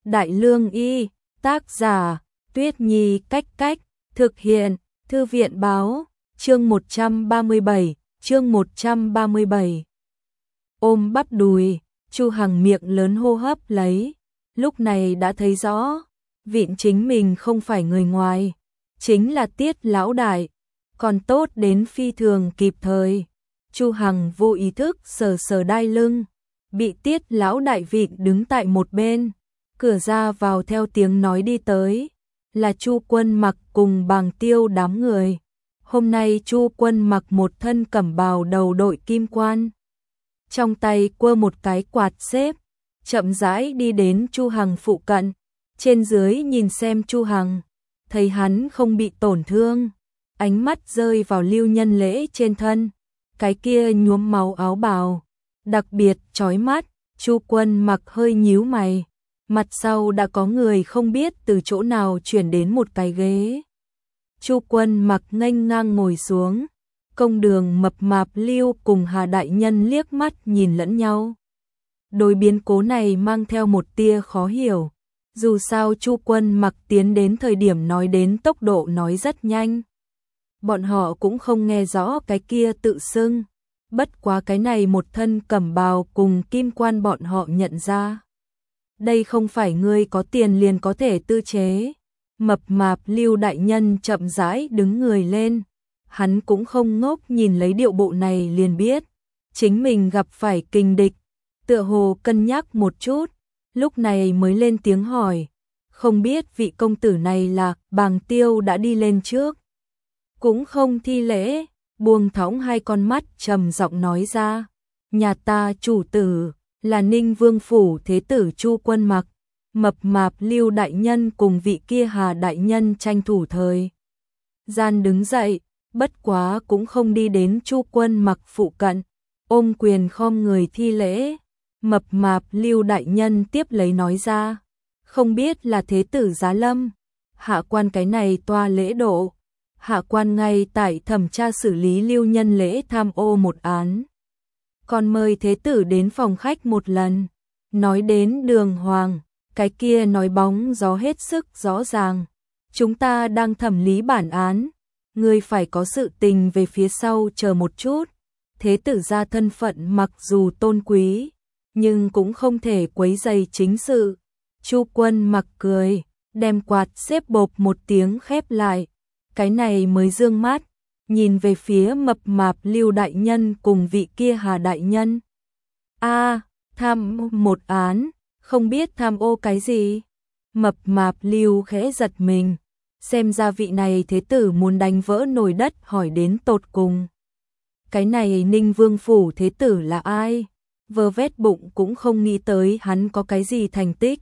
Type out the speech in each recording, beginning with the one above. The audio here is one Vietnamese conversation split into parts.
Đại Lương Y, tác giả, Tuyết Nhi Cách Cách, thực hiện, Thư viện Báo, chương 137. Ôm bắp đùi, Chu Hằng miệng lớn hô hấp lấy, lúc này đã thấy rõ, Vịn chính mình không phải người ngoài, chính là Tiết lão đại, còn tốt đến phi thường kịp thời. Chu Hằng vô ý thức sờ sờ đai lưng, bị Tiết lão đại Vịn đứng tại một bên, cửa ra vào theo tiếng nói đi tới, là Chu Quân Mặc cùng Bàng Tiêu đám người. Hôm nay Chu Quân mặc một thân cẩm bào đầu đội kim quan, trong tay quơ một cái quạt xếp, chậm rãi đi đến Chu Hằng phụ cận, trên dưới nhìn xem Chu Hằng, thấy hắn không bị tổn thương, ánh mắt rơi vào Lưu Nhân Lễ trên thân, cái kia nhuốm máu áo bào, đặc biệt chói mắt. Chu Quân Mặc hơi nhíu mày, mặt sau đã có người không biết từ chỗ nào chuyển đến một cái ghế. Chu Quân Mặc nghênh ngang ngồi xuống, công đường mập mạp Lưu cùng Hà đại nhân liếc mắt nhìn lẫn nhau. Đối biến cố này mang theo một tia khó hiểu, dù sao Chu Quân Mặc tiến đến thời điểm nói đến tốc độ nói rất nhanh. Bọn họ cũng không nghe rõ cái kia tự xưng, bất quá cái này một thân cẩm bào cùng kim quan bọn họ nhận ra. Đây không phải ngươi có tiền liền có thể tư chế. Mập mạp Lưu đại nhân chậm rãi đứng người lên, hắn cũng không ngốc, nhìn lấy điệu bộ này liền biết, chính mình gặp phải kình địch, tựa hồ cân nhắc một chút, lúc này mới lên tiếng hỏi, không biết vị công tử này là. Bàng Tiêu đã đi lên trước, cũng không thi lễ, buông thõng hai con mắt trầm giọng nói ra, nhà ta chủ tử là Ninh Vương phủ thế tử Chu Quân Mặc. Mập mạp Lưu đại nhân cùng vị kia Hà đại nhân tranh thủ thời gian đứng dậy, bất quá cũng không đi đến Chu Quân Mặc phụ cận, ôm quyền khom người thi lễ. Mập mạp Lưu đại nhân tiếp lấy nói ra, không biết là thế tử giá lâm, hạ quan cái này toa lễ độ, hạ quan ngay tại thẩm tra xử lý Lưu Nhân Lễ tham ô một án, còn mời thế tử đến phòng khách một lần. Nói đến đường hoàng, cái kia nói bóng gió hết sức rõ ràng, chúng ta đang thẩm lý bản án, ngươi phải có sự tình về phía sau chờ một chút. Thế tử gia thân phận mặc dù tôn quý, nhưng cũng không thể quấy rầy chính sự. Chu Quân Mặc cười, đem quạt xếp bộp một tiếng khép lại, cái này mới dương mắt, nhìn về phía mập mạp Lưu đại nhân cùng vị kia Hà đại nhân. Tham một án, không biết tham ô cái gì? Mập mạp Lưu khẽ giật mình, xem ra vị này thế tử muốn đánh vỡ nồi đất hỏi đến tột cùng. Cái này Ninh Vương phủ thế tử là ai? Vơ vét bụng cũng không nghĩ tới hắn có cái gì thành tích.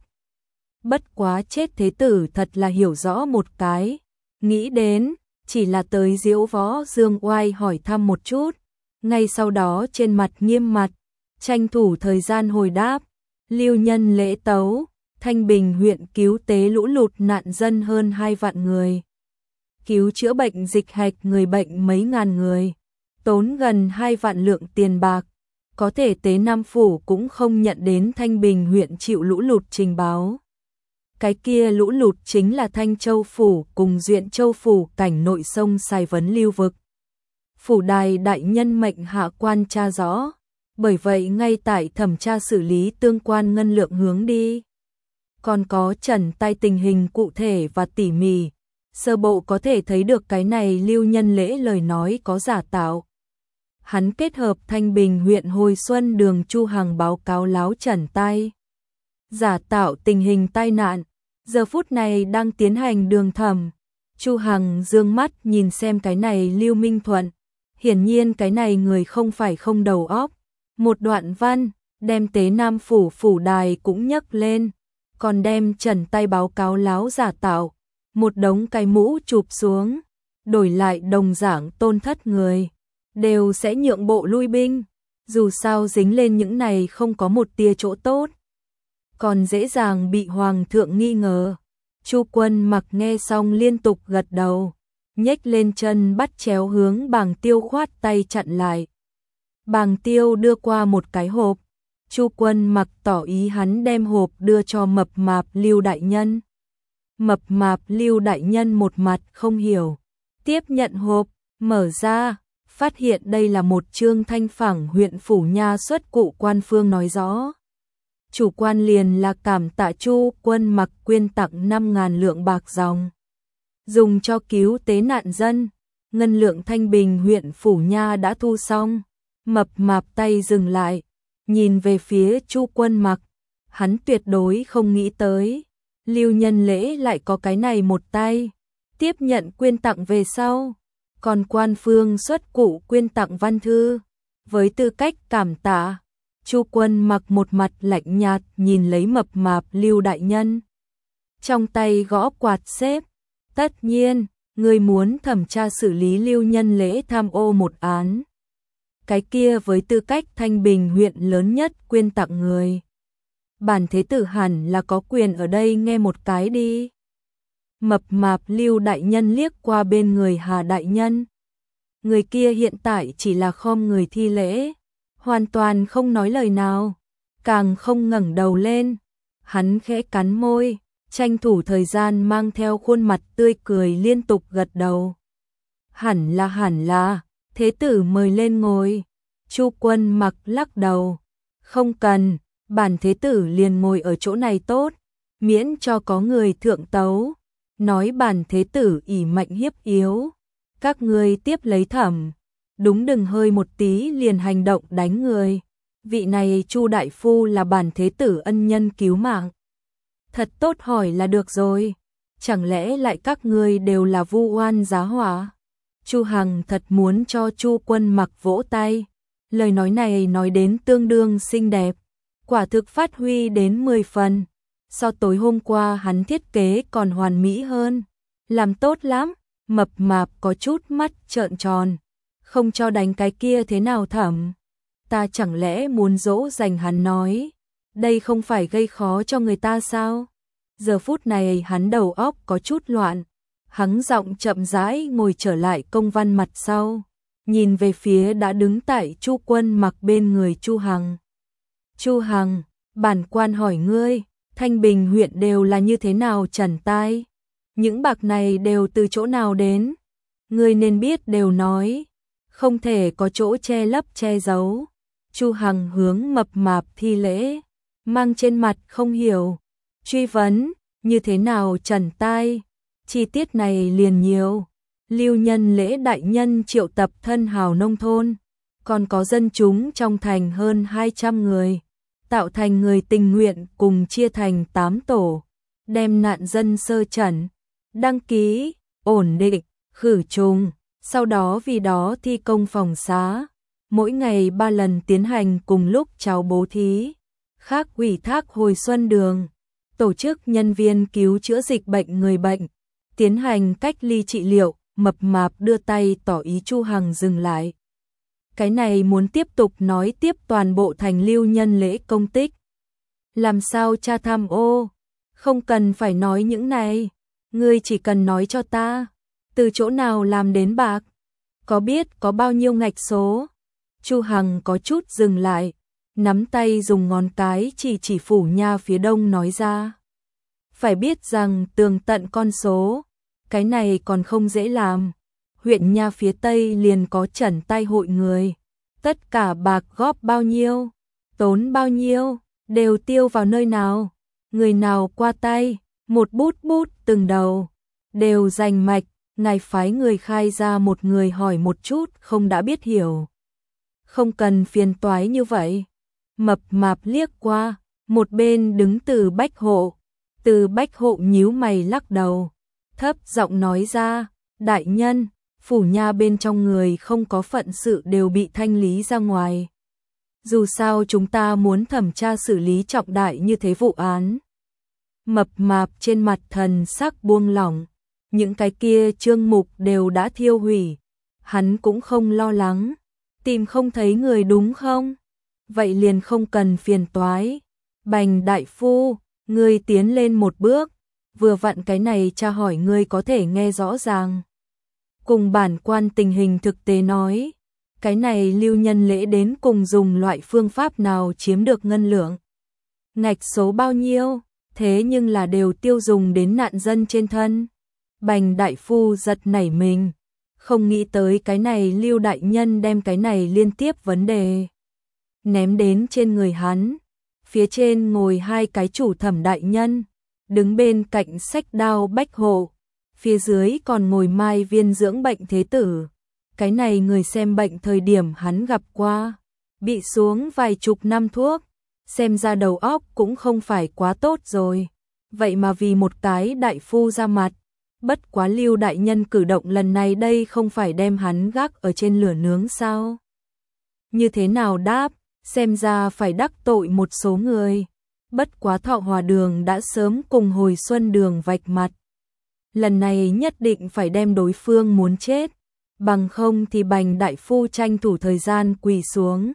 Bất quá chết thế tử thật là hiểu rõ một cái, nghĩ đến chỉ là tới diễu võ dương oai hỏi thăm một chút, ngay sau đó trên mặt nghiêm mặt, tranh thủ thời gian hồi đáp. Lưu Nhân Lễ tấu, Thanh Bình huyện cứu tế lũ lụt nạn dân hơn 2 vạn người, cứu chữa bệnh dịch hạch người bệnh mấy ngàn người, tốn gần 2 vạn lượng tiền bạc, có thể tế Nam phủ cũng không nhận đến Thanh Bình huyện chịu lũ lụt trình báo. Cái kia lũ lụt chính là Thanh Châu phủ cùng Duyện Châu phủ cảnh nội sông Sài vấn lưu vực. Phủ đài đại nhân mệnh hạ quan tra rõ, bởi vậy ngay tại thẩm tra xử lý tương quan ngân lượng hướng đi. Còn có trần tay tình hình cụ thể và tỉ mỉ, sơ bộ có thể thấy được cái này Lưu Nhân Lễ lời nói có giả tạo. Hắn kết hợp Thanh Bình huyện hồi xuân đường Chu Hằng báo cáo láo trần tay, giả tạo tình hình tai nạn, giờ phút này đang tiến hành đường thẩm. Chu Hằng dương mắt nhìn xem cái này Lưu Minh Thuận, hiển nhiên cái này người không phải không đầu óc. Một đoạn văn, đem tế Nam phủ phủ đài cũng nhấc lên, còn đem trần tay báo cáo láo giả tạo, một đống cái mũ chụp xuống, đổi lại đồng dạng tôn thất người, đều sẽ nhượng bộ lui binh, dù sao dính lên những này không có một tia chỗ tốt, còn dễ dàng bị hoàng thượng nghi ngờ. Chu Quân Mặc nghe xong liên tục gật đầu, nhếch lên chân bắt chéo hướng Bàng Tiêu khoát tay chặn lại. Bàng Tiêu đưa qua một cái hộp, Chu Quân Mặc tỏ ý hắn đem hộp đưa cho mập mạp Lưu đại nhân. Mập mạp Lưu đại nhân một mặt không hiểu, tiếp nhận hộp, mở ra, phát hiện đây là một chương thanh phẳng huyện Phủ Nha xuất cụ quan phương nói rõ. Chủ quan liền là cảm tạ Chu Quân Mặc quyên tặng 5.000 lượng bạc dòng, dùng cho cứu tế nạn dân. Ngân lượng Thanh Bình huyện Phủ Nha đã thu xong. Mập mạp tay dừng lại, nhìn về phía Chu Quân Mặc, hắn tuyệt đối không nghĩ tới Lưu Nhân Lễ lại có cái này một tay, tiếp nhận quyên tặng về sau, còn quan phương xuất cụ quyên tặng văn thư, với tư cách cảm tạ. Chu Quân Mặc một mặt lạnh nhạt nhìn lấy mập mạp Lưu đại nhân, trong tay gõ quạt xếp, tất nhiên, ngươi muốn thẩm tra xử lý Lưu Nhân Lễ tham ô một án. Cái kia với tư cách Thanh Bình huyện lớn nhất quyên tặng người, bản thế tử hẳn là có quyền ở đây nghe một cái đi. Mập mạp Lưu đại nhân liếc qua bên người Hà đại nhân. Người kia hiện tại chỉ là khom người thi lễ, hoàn toàn không nói lời nào, càng không ngẩng đầu lên. Hắn khẽ cắn môi, tranh thủ thời gian mang theo khuôn mặt tươi cười liên tục gật đầu. Hẳn là, thế tử mời lên ngồi. Chu Quân Mặc lắc đầu, không cần, bản thế tử liền ngồi ở chỗ này tốt, miễn cho có người thượng tấu, nói bản thế tử ỷ mạnh hiếp yếu, các ngươi tiếp lấy thẩm, đúng đừng hơi một tí liền hành động đánh người. Vị này Chu đại phu là bản thế tử ân nhân cứu mạng, thật tốt hỏi là được rồi, chẳng lẽ lại các ngươi đều là vu oan giá họa? Chu Hằng thật muốn cho Chu Quân Mặc vỗ tay, lời nói này nói đến tương đương xinh đẹp, quả thực phát huy đến 10 phần, so tối hôm qua hắn thiết kế còn hoàn mỹ hơn, làm tốt lắm. Mập mạp có chút mắt trợn tròn, không cho đánh cái kia thế nào thẩm? Ta chẳng lẽ muốn dỗ dành hắn nói, đây không phải gây khó cho người ta sao? Giờ phút này hắn đầu óc có chút loạn, hắn giọng chậm rãi ngồi trở lại công văn mặt sau, nhìn về phía đã đứng tại Chu Quân Mặc bên người Chu Hằng. Chu Hằng, bản quan hỏi ngươi, Thanh Bình huyện đều là như thế nào trần tai? Những bạc này đều từ chỗ nào đến? Ngươi nên biết đều nói, không thể có chỗ che lấp che giấu. Chu Hằng hướng mập mạp thi lễ, mang trên mặt không hiểu, truy vấn, như thế nào trần tai? Chi tiết này liền nhiều. Lưu Nhân Lễ đại nhân triệu tập thân hào nông thôn, còn có dân chúng trong thành hơn 200 người, tạo thành người tình nguyện cùng chia thành 8 tổ, đem nạn dân sơ chẩn, đăng ký, ổn định, khử trùng, sau đó vì đó thi công phòng xá, mỗi ngày 3 lần tiến hành cùng lúc cháo bố thí, khác ủy thác hồi xuân đường, tổ chức nhân viên cứu chữa dịch bệnh người bệnh, tiến hành cách ly trị liệu. Mập mạp đưa tay tỏ ý Chu Hằng dừng lại. Cái này muốn tiếp tục nói tiếp toàn bộ thành Lưu Nhân Lễ công tích. Làm sao cha tham ô? Không cần phải nói những này, ngươi chỉ cần nói cho ta, từ chỗ nào làm đến bạc, có biết có bao nhiêu ngạch số? Chu Hằng có chút dừng lại, nắm tay dùng ngón cái chỉ Phủ Nha phía đông nói ra. Phải biết rằng tường tận con số, cái này còn không dễ làm. Huyện Nha phía Tây liền có trần tai hội người. Tất cả bạc góp bao nhiêu, tốn bao nhiêu, đều tiêu vào nơi nào. Người nào qua tay, một bút bút từng đầu, đều rành mạch. Ngài phái người khai ra một người hỏi một chút không đã biết hiểu. Không cần phiền toái như vậy. Mập mạp liếc qua, một bên đứng Từ Bách Hộ. Từ Bách Hộ nhíu mày lắc đầu, thấp giọng nói ra, đại nhân, Phủ Nha bên trong người không có phận sự đều bị thanh lý ra ngoài. Dù sao chúng ta muốn thẩm tra xử lý trọng đại như thế vụ án. Mập mạp trên mặt thần sắc buông lỏng, những cái kia chương mục đều đã thiêu hủy, hắn cũng không lo lắng, tìm không thấy người đúng không? Vậy liền không cần phiền toái. Bành đại phu, ngươi tiến lên một bước, vừa vặn cái này tra hỏi ngươi có thể nghe rõ ràng. Cùng bản quan tình hình thực tế nói, Cái này Lưu Nhân Lễ đến cùng dùng loại phương pháp nào chiếm được ngân lượng? Ngạch số bao nhiêu? Thế nhưng là đều tiêu dùng đến nạn dân trên thân. Bành đại phu giật nảy mình, không nghĩ tới cái này Lưu đại nhân đem cái này liên tiếp vấn đề ném đến trên người hắn. Phía trên ngồi hai cái chủ thẩm đại nhân, đứng bên cạnh sách đao bách hộ, phía dưới còn ngồi mai viên dưỡng bệnh thế tử. Cái này người xem bệnh thời điểm hắn gặp qua, bị xuống vài chục năm thuốc, xem ra đầu óc cũng không phải quá tốt rồi. Vậy mà vì một cái đại phu ra mặt, bất quá Lưu đại nhân cử động lần này đây không phải đem hắn gác ở trên lửa nướng sao? Như thế nào đáp, xem ra phải đắc tội một số người. Bất quá Thọ Hòa Đường đã sớm cùng Hồi Xuân Đường vạch mặt. Lần này nhất định phải đem đối phương muốn chết, bằng không thì Bành đại phu tranh thủ thời gian quỳ xuống.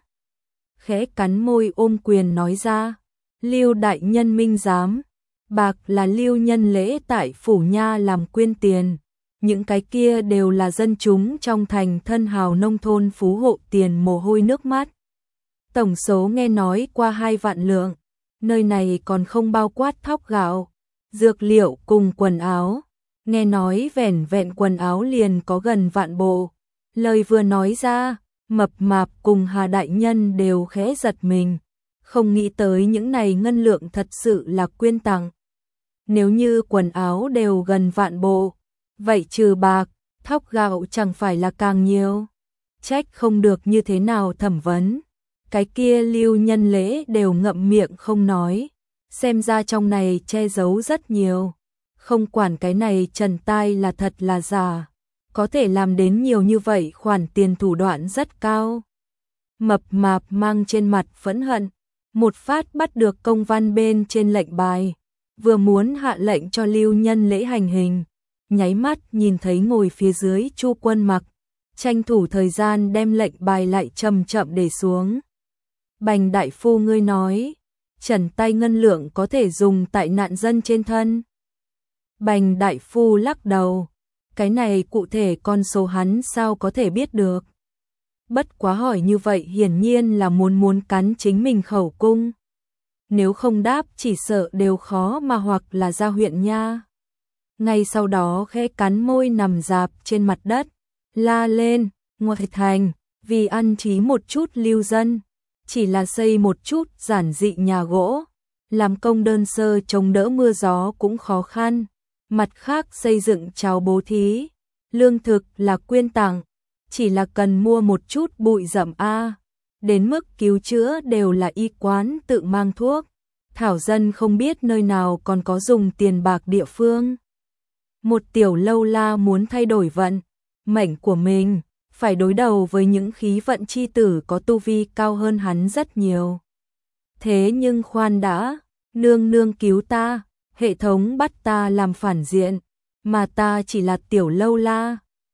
Khẽ cắn môi ôm quyền nói ra, Lưu đại nhân minh giám, bạc là Lưu Nhân Lễ tại phủ nha làm quyên tiền, những cái kia đều là dân chúng trong thành thân hào nông thôn phú hộ tiền mồ hôi nước mắt. Tổng số nghe nói qua 2 vạn lượng, nơi này còn không bao quát thóc gạo, dược liệu cùng quần áo, nghe nói vẻn vẹn quần áo liền có gần vạn bộ. Lời vừa nói ra, Mập Mạp cùng Hà đại nhân đều khẽ giật mình, không nghĩ tới những này ngân lượng thật sự là quyên tặng. Nếu như quần áo đều gần vạn bộ, vậy trừ bạc, thóc gạo chẳng phải là càng nhiều. Trách không được như thế nào thẩm vấn. Cái kia Lưu Nhân Lễ đều ngậm miệng không nói, xem ra trong này che giấu rất nhiều. Không quản cái này trần tai là thật là giả, có thể làm đến nhiều như vậy khoản tiền thủ đoạn rất cao. Mập Mạp mang trên mặt phẫn hận, một phát bắt được công văn bên trên lệnh bài, vừa muốn hạ lệnh cho Lưu Nhân Lễ hành hình, nháy mắt nhìn thấy ngồi phía dưới Chu Quân Mặc, tranh thủ thời gian đem lệnh bài lại chậm chậm để xuống. Bành đại phu ngươi nói, trần tay ngân lượng có thể dùng tại nạn dân trên thân. Bành đại phu lắc đầu, cái này cụ thể con số hắn sao có thể biết được. Bất quá hỏi như vậy hiển nhiên là muốn cắn chính mình khẩu cung. Nếu không đáp chỉ sợ đều khó mà hoặc là ra huyện nha. Ngay sau đó khẽ cắn môi nằm dạp trên mặt đất, la lên, ngoại thành, vì ăn trí một chút lưu dân, chỉ là xây một chút giản dị nhà gỗ, làm công đơn sơ chống đỡ mưa gió cũng khó khăn. Mặt khác xây dựng cháo bố thí, lương thực là quyên tặng, chỉ là cần mua một chút bụi rậm đến mức cứu chữa đều là y quán tự mang thuốc. Thảo dân không biết nơi nào còn có dùng tiền bạc địa phương. Một tiểu lâu la muốn thay đổi vận mệnh của mình, phải đối đầu với những khí vận chi tử có tu vi cao hơn hắn rất nhiều. Thế nhưng khoan đã, nương nương cứu ta, hệ thống bắt ta làm phản diện, mà ta chỉ là tiểu lâu la,